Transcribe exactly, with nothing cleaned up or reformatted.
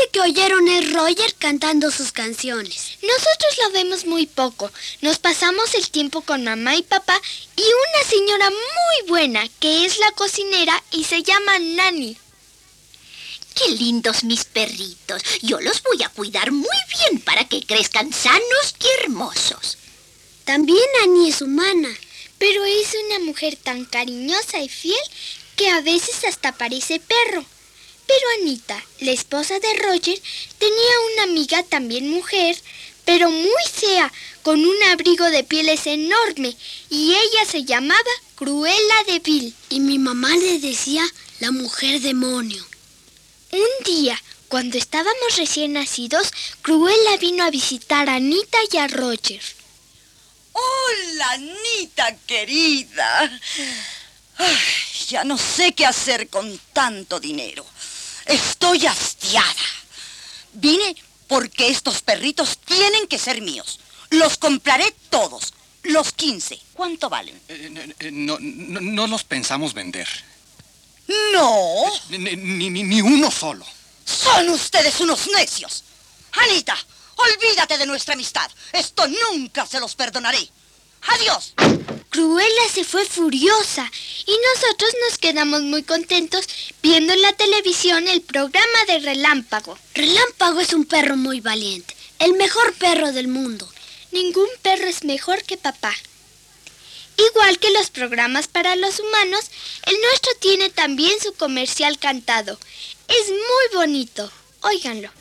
que oyeron es Roger cantando sus canciones. Nosotros lo vemos muy poco. Nos pasamos el tiempo con mamá y papá y una señora muy buena que es la cocinera y se llama Nani. ¡Qué lindos mis perritos! Yo los voy a cuidar muy bien para que crezcan sanos y hermosos. También Annie es humana. Pero es una mujer tan cariñosa y fiel que a veces hasta parece perro. Pero Anita, la esposa de Roger, tenía una amiga también mujer, pero muy fea, con un abrigo de pieles enorme, y ella se llamaba Cruella de Vil. Y mi mamá le decía la mujer demonio. Un día, cuando estábamos recién nacidos, Cruella vino a visitar a Anita y a Roger. ¡Hola, Anita querida! Ay, ya no sé qué hacer con tanto dinero. Estoy hastiada. Vine porque estos perritos tienen que ser míos. Los compraré todos, los quince. ¿Cuánto valen? Eh, eh, no, no, no los pensamos vender. No. Ni, ni, ni, ni uno solo. Son ustedes unos necios. Anita, olvídate de nuestra amistad. Esto nunca se los perdonaré. ¡Adiós! Cruella se fue furiosa y nosotros nos quedamos muy contentos viendo en la televisión el programa de Relámpago. Relámpago es un perro muy valiente, el mejor perro del mundo. Ningún perro es mejor que papá. Igual que los programas para los humanos, el nuestro tiene también su comercial cantado. Es muy bonito. Óiganlo.